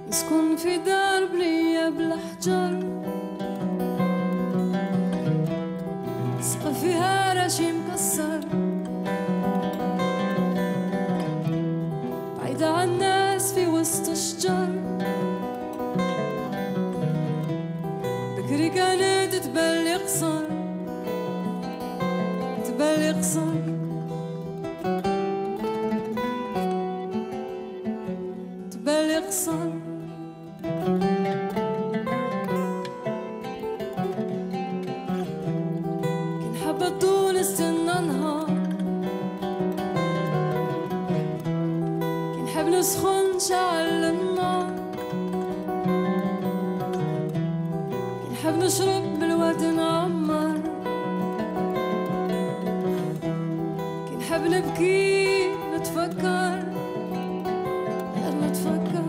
نسكن في دار بنية بالأحجار، سقف فيها رشي مكسر، بعيدة عن الناس في وسط الشجر. بكري كانت تبلي قصر، تبلي قصر، تبلي قصر. كي نحب طول نستنى نهار، كي نحب نسخن نشعل النار، كي نحب نشرب بالورد نعمر، كي نحب نبكي نتفكر، نتفكر.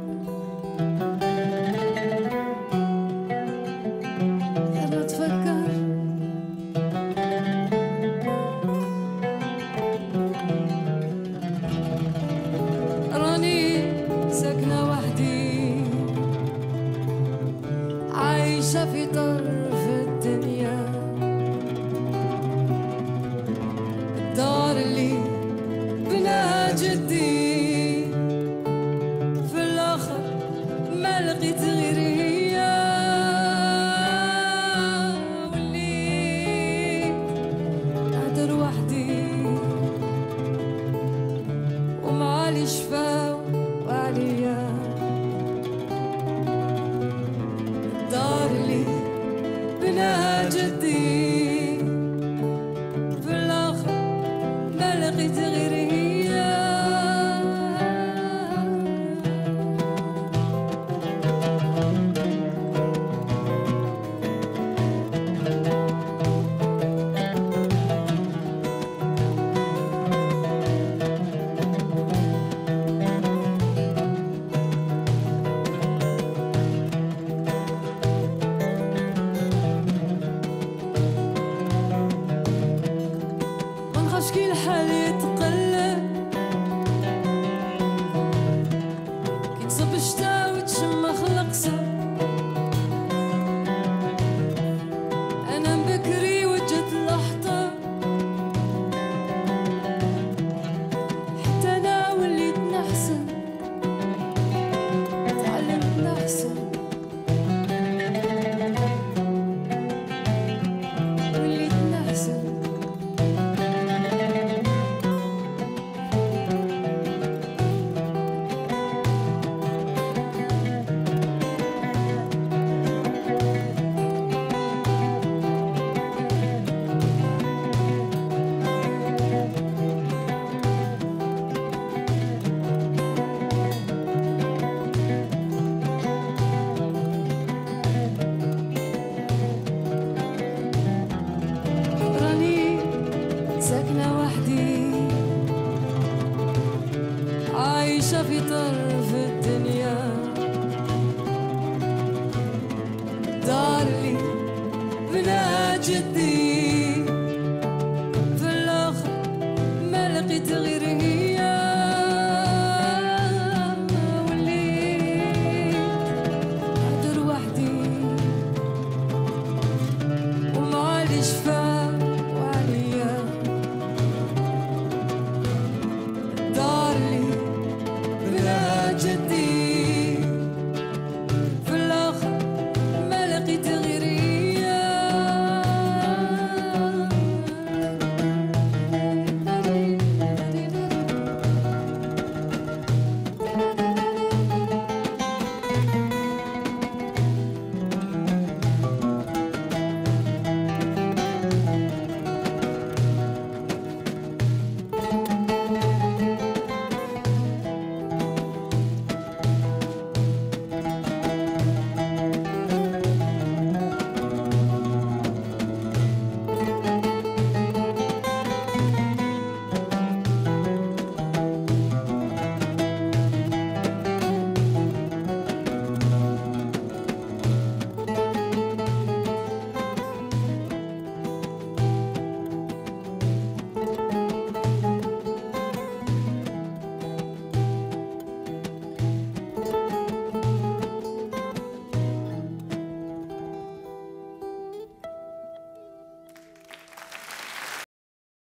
ساكنة وحدي عايشة في طرف الدنيا، الدار اللي بناها جدي في الآخر ما لقيت غير هي، واللي نهدر وحدي ومعالي شفاو وعليا. الدار اللي بناها جدي في الآخر ما لقيت غير هي. منخافش كي الحال يتقلب، كي تصب الشتا وتشمخ القصب،